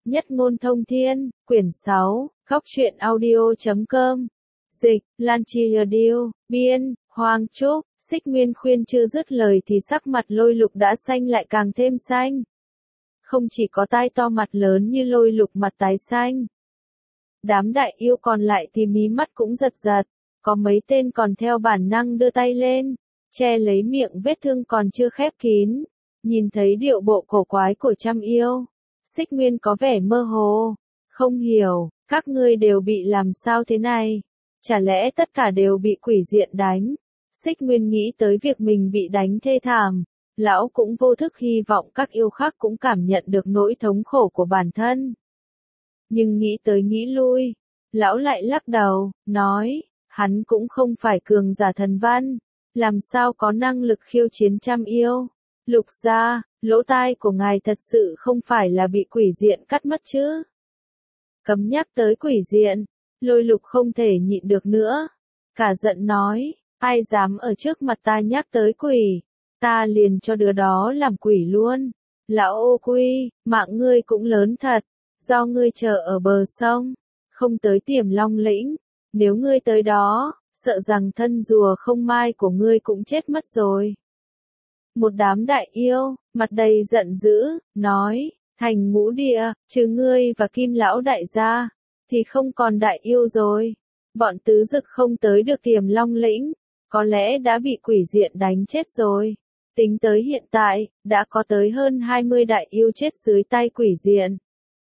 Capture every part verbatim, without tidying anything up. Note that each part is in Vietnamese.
Nhất ngôn thông thiên, quyển sáu, góc truyện audio chấm com. Dịch, Lan Chi Audio, biên, Hoàng Trúc. Xích Nguyên khuyên chưa dứt lời thì sắc mặt Lôi Lục đã xanh lại càng thêm xanh. Không chỉ có tai to mặt lớn như Lôi Lục mặt tái xanh. Đám đại yêu còn lại thì mí mắt cũng giật giật, có mấy tên còn theo bản năng đưa tay lên, che lấy miệng vết thương còn chưa khép kín. Nhìn thấy điệu bộ cổ quái của trăm yêu, Xích Nguyên có vẻ mơ hồ, không hiểu, các ngươi đều bị làm sao thế này? Chả lẽ tất cả đều bị quỷ diện đánh? Xích Nguyên nghĩ tới việc mình bị đánh thê thảm, lão cũng vô thức hy vọng các yêu khác cũng cảm nhận được nỗi thống khổ của bản thân. Nhưng nghĩ tới nghĩ lui, lão lại lắc đầu, nói, hắn cũng không phải cường giả thần văn, làm sao có năng lực khiêu chiến trăm yêu. Lục gia, lỗ tai của ngài thật sự không phải là bị quỷ diện cắt mất chứ? Cấm nhắc tới quỷ diện, Lôi Lục không thể nhịn được nữa. Cả giận nói, ai dám ở trước mặt ta nhắc tới quỷ, ta liền cho đứa đó làm quỷ luôn. Lão ô quy, mạng ngươi cũng lớn thật, do ngươi chờ ở bờ sông, không tới Tiềm Long lĩnh, nếu ngươi tới đó, sợ rằng thân rùa không mai của ngươi cũng chết mất rồi. Một đám đại yêu, mặt đầy giận dữ, nói, thành ngũ địa, trừ ngươi và Kim lão đại gia, thì không còn đại yêu rồi. Bọn tứ dực không tới được Tiềm Long lĩnh, có lẽ đã bị quỷ diện đánh chết rồi. Tính tới hiện tại, đã có tới hơn hai mươi đại yêu chết dưới tay quỷ diện.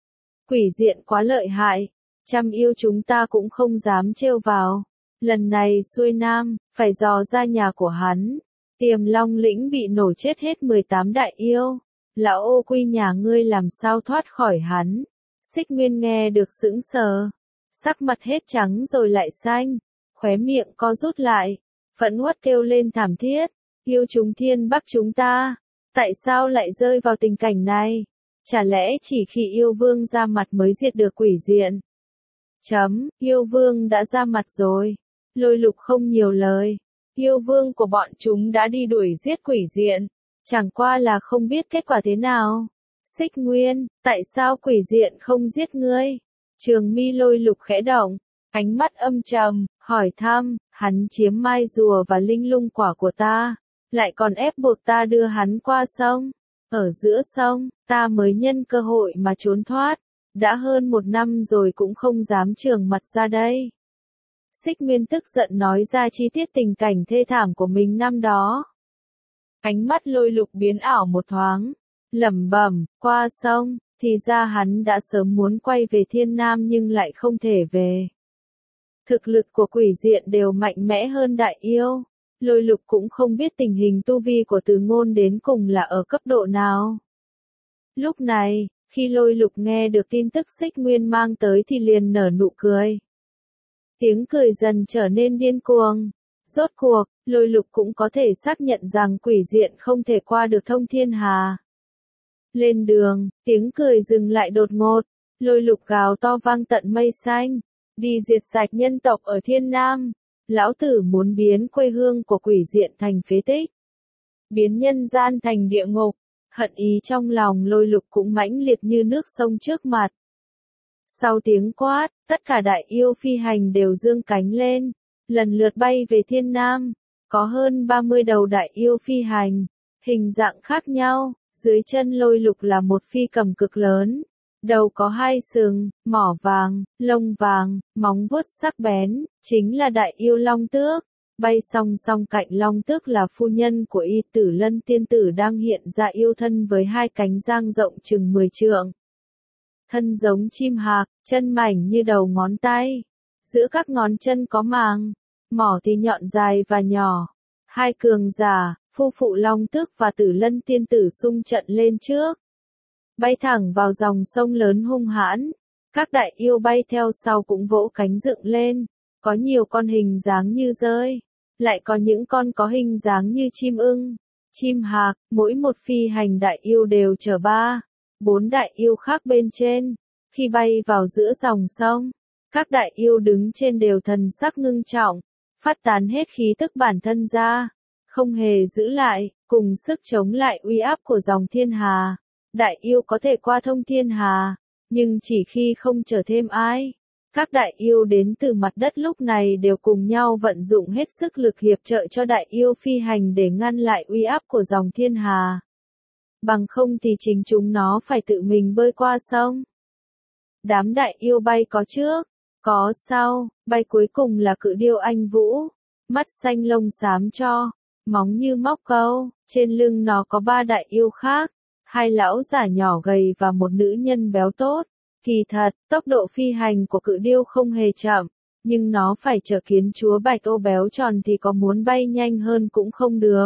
Quỷ diện quá lợi hại, trăm yêu chúng ta cũng không dám trêu vào. Lần này xuôi nam, phải dò ra nhà của hắn. Tiềm Long lĩnh bị nổ chết hết mười tám đại yêu. Lão ô quy nhà ngươi làm sao thoát khỏi hắn? Xích Nguyên nghe được sững sờ. Sắc mặt hết trắng rồi lại xanh. Khóe miệng co rút lại. Phẫn uất kêu lên thảm thiết. Yêu chúng thiên bắc chúng ta. Tại sao lại rơi vào tình cảnh này? Chả lẽ chỉ khi yêu vương ra mặt mới diệt được quỷ diện? Chấm, yêu vương đã ra mặt rồi. Lôi Lục không nhiều lời. Yêu vương của bọn chúng đã đi đuổi giết quỷ diện, chẳng qua là không biết kết quả thế nào. Xích Nguyên, tại sao quỷ diện không giết ngươi? Trường mi Lôi Lục khẽ động, ánh mắt âm trầm, hỏi thăm, hắn chiếm mai rùa và linh lung quả của ta, lại còn ép buộc ta đưa hắn qua sông. Ở giữa sông, ta mới nhân cơ hội mà trốn thoát, đã hơn một năm rồi cũng không dám trường mặt ra đây. Xích Nguyên tức giận nói ra chi tiết tình cảnh thê thảm của mình năm đó. Ánh mắt Lôi Lục biến ảo một thoáng, lẩm bẩm, qua sông, thì ra hắn đã sớm muốn quay về Thiên Nam nhưng lại không thể về. Thực lực của quỷ diện đều mạnh mẽ hơn đại yêu. Lôi Lục cũng không biết tình hình tu vi của Từ Ngôn đến cùng là ở cấp độ nào. Lúc này, khi Lôi Lục nghe được tin tức Xích Nguyên mang tới thì liền nở nụ cười. Tiếng cười dần trở nên điên cuồng. Rốt cuộc, Lôi Lục cũng có thể xác nhận rằng quỷ diện không thể qua được thông thiên hà. Lên đường, tiếng cười dừng lại đột ngột. Lôi Lục gào to vang tận mây xanh. Đi diệt sạch nhân tộc ở Thiên Nam. Lão tử muốn biến quê hương của quỷ diện thành phế tích. Biến nhân gian thành địa ngục. Hận ý trong lòng Lôi Lục cũng mãnh liệt như nước sông trước mặt. Sau tiếng quát, tất cả đại yêu phi hành đều dương cánh lên, lần lượt bay về Thiên Nam. Có hơn ba mươi đầu đại yêu phi hành, hình dạng khác nhau, dưới chân Lôi Lục là một phi cầm cực lớn. Đầu có hai sừng, mỏ vàng, lông vàng, móng vuốt sắc bén, chính là đại yêu Long Tước. Bay song song cạnh Long Tước là phu nhân của Y Tử Lân tiên tử đang hiện ra yêu thân với hai cánh dang rộng chừng mười trượng. Thân giống chim hạc, chân mảnh như đầu ngón tay. Giữa các ngón chân có màng, mỏ thì nhọn dài và nhỏ. Hai cường giả, phu phụ Long Tước và Tử Lân tiên tử xung trận lên trước. Bay thẳng vào dòng sông lớn hung hãn. Các đại yêu bay theo sau cũng vỗ cánh dựng lên. Có nhiều con hình dáng như dơi. Lại có những con có hình dáng như chim ưng, chim hạc. Mỗi một phi hành đại yêu đều chở ba, bốn đại yêu khác bên trên. Khi bay vào giữa dòng sông, các đại yêu đứng trên đều thần sắc ngưng trọng, phát tán hết khí tức bản thân ra, không hề giữ lại, cùng sức chống lại uy áp của dòng thiên hà. Đại yêu có thể qua thông thiên hà, Nhưng chỉ khi không chờ thêm ai, các đại yêu đến từ mặt đất lúc này đều cùng nhau vận dụng hết sức lực hiệp trợ cho đại yêu phi hành để ngăn lại uy áp của dòng thiên hà. Bằng không thì chính chúng nó phải tự mình bơi qua sông. Đám đại yêu bay có trước, có sau, bay cuối cùng là cự điêu anh vũ, mắt xanh lông xám cho, móng như móc câu, trên lưng nó có ba đại yêu khác, hai lão giả nhỏ gầy và một nữ nhân béo tốt. Kỳ thật, tốc độ phi hành của cự điêu không hề chậm, nhưng nó phải chờ kiến chúa Bạch Ô béo tròn thì có muốn bay nhanh hơn cũng không được.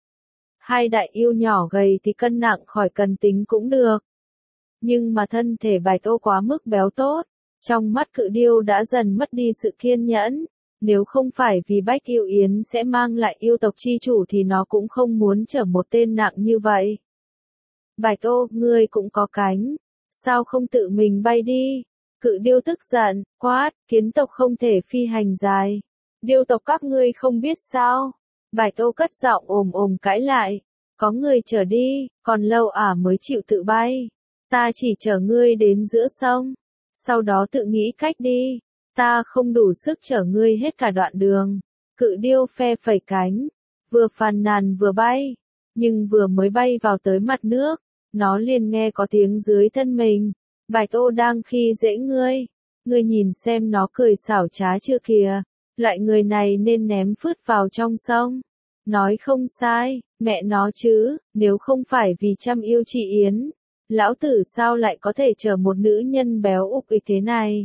Hai đại yêu nhỏ gầy thì cân nặng khỏi cần tính cũng được. Nhưng mà thân thể Bạch Ô quá mức béo tốt, trong mắt cự điêu đã dần mất đi sự kiên nhẫn. Nếu không phải vì Bách Yêu Yến sẽ mang lại yêu tộc chi chủ thì nó cũng không muốn chở một tên nặng như vậy. Bạch Ô, ngươi cũng có cánh. Sao không tự mình bay đi? Cự điêu tức giận, quát, kiến tộc không thể phi hành dài. Điêu tộc các ngươi không biết sao? Bạch Ô cất giọng ồm ồm cãi lại. Có người chở đi, còn lâu à mới chịu tự bay. Ta chỉ chở ngươi đến giữa sông. Sau đó tự nghĩ cách đi. Ta không đủ sức chở ngươi hết cả đoạn đường. Cự điêu phe phẩy cánh. Vừa phàn nàn vừa bay. Nhưng vừa mới bay vào tới mặt nước. Nó liền nghe có tiếng dưới thân mình. Bạch Ô đang khi dễ ngươi. Ngươi nhìn xem nó cười xảo trá chưa kìa. Loại người này nên ném phứt vào trong sông. Nói không sai, mẹ nó chứ, nếu không phải vì chăm yêu chị Yến. Lão tử sao lại có thể chở một nữ nhân béo ục ịch thế này.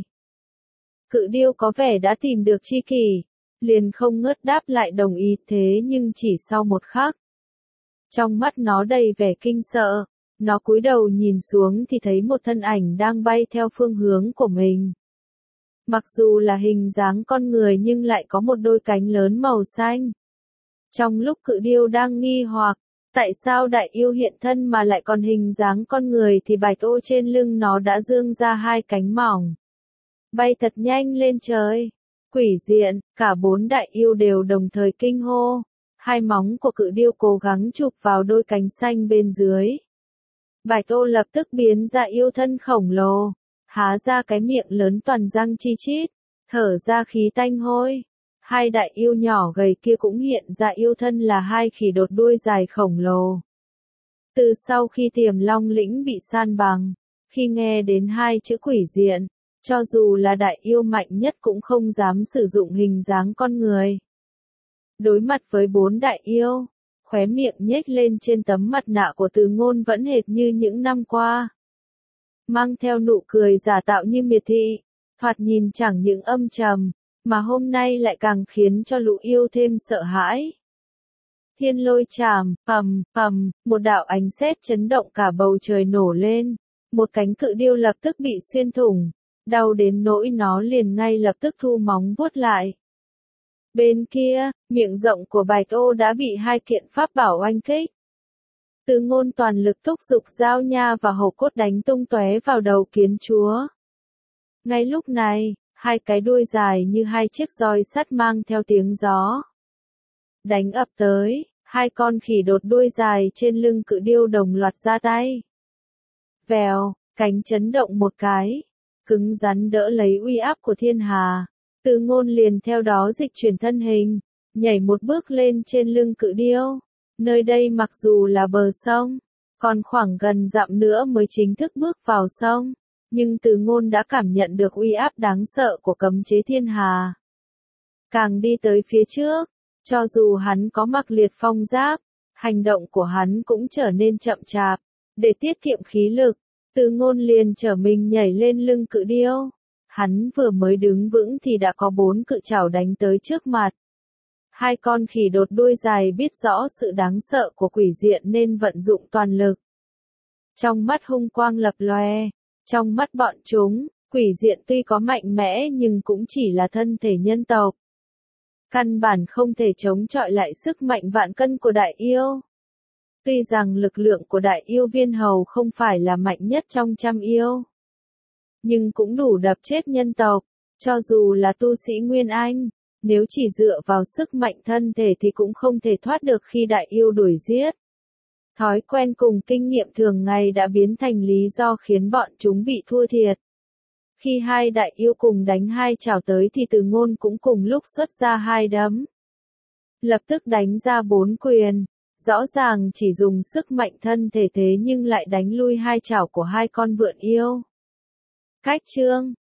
Cự điêu có vẻ đã tìm được tri kỷ. Liền không ngớt đáp lại đồng ý thế nhưng chỉ sau một khắc. Trong mắt nó đầy vẻ kinh sợ. Nó cúi đầu nhìn xuống thì thấy một thân ảnh đang bay theo phương hướng của mình. Mặc dù là hình dáng con người nhưng lại có một đôi cánh lớn màu xanh. Trong lúc cự điêu đang nghi hoặc, tại sao đại yêu hiện thân mà lại còn hình dáng con người thì Bạch Ô trên lưng nó đã dương ra hai cánh mỏng. Bay thật nhanh lên trời. Quỷ diện, cả bốn đại yêu đều đồng thời kinh hô. Hai móng của cự điêu cố gắng chụp vào đôi cánh xanh bên dưới. Bạch Ô lập tức biến ra yêu thân khổng lồ, há ra cái miệng lớn toàn răng chi chít, thở ra khí tanh hôi. Hai đại yêu nhỏ gầy kia cũng hiện ra yêu thân là hai khỉ đột đuôi dài khổng lồ. Từ sau khi Tiềm Long lĩnh bị san bằng, khi nghe đến hai chữ quỷ diện, cho dù là đại yêu mạnh nhất cũng không dám sử dụng hình dáng con người. Đối mặt với bốn đại yêu, khóe miệng nhếch lên trên tấm mặt nạ của Từ Ngôn vẫn hệt như những năm qua. Mang theo nụ cười giả tạo như miệt thị, thoạt nhìn chẳng những âm trầm, mà hôm nay lại càng khiến cho lũ yêu thêm sợ hãi. Thiên lôi chàm, ầm, ầm, một đạo ánh sét chấn động cả bầu trời nổ lên, một cánh cự điêu lập tức bị xuyên thủng, đau đến nỗi nó liền ngay lập tức thu móng vuốt lại. Bên kia, miệng rộng của Bạch Ô đã bị hai kiện pháp bảo oanh kích. Từ Ngôn toàn lực thúc giục dao nha và hổ cốt đánh tung tóe vào đầu kiến chúa. Ngay lúc này, hai cái đuôi dài như hai chiếc roi sắt mang theo tiếng gió đánh ập tới, hai con khỉ đột đuôi dài trên lưng cự điêu đồng loạt ra tay. Vèo, cánh chấn động một cái, cứng rắn đỡ lấy uy áp của thiên hà. Từ Ngôn liền theo đó dịch chuyển thân hình, nhảy một bước lên trên lưng cự điêu. Nơi đây mặc dù là bờ sông, còn khoảng gần dặm nữa mới chính thức bước vào sông, nhưng Từ Ngôn đã cảm nhận được uy áp đáng sợ của cấm chế thiên hà. Càng đi tới phía trước, cho dù hắn có mặc liệt phong giáp, hành động của hắn cũng trở nên chậm chạp. Để tiết kiệm khí lực, Từ Ngôn liền trở mình nhảy lên lưng cự điêu. Hắn vừa mới đứng vững thì đã có bốn cự trảo đánh tới trước mặt. Hai con khỉ đột đuôi dài biết rõ sự đáng sợ của quỷ diện nên vận dụng toàn lực. Trong mắt hung quang lập lòe, trong mắt bọn chúng, quỷ diện tuy có mạnh mẽ nhưng cũng chỉ là thân thể nhân tộc. Căn bản không thể chống chọi lại sức mạnh vạn cân của đại yêu. Tuy rằng lực lượng của đại yêu viên hầu không phải là mạnh nhất trong trăm yêu, nhưng cũng đủ đập chết nhân tộc, cho dù là tu sĩ Nguyên Anh, nếu chỉ dựa vào sức mạnh thân thể thì cũng không thể thoát được khi đại yêu đuổi giết. Thói quen cùng kinh nghiệm thường ngày đã biến thành lý do khiến bọn chúng bị thua thiệt. Khi hai đại yêu cùng đánh hai chảo tới thì Từ Ngôn cũng cùng lúc xuất ra hai đấm. Lập tức đánh ra bốn quyền. Rõ ràng chỉ dùng sức mạnh thân thể thế nhưng lại đánh lui hai chảo của hai con vượn yêu. Cách chương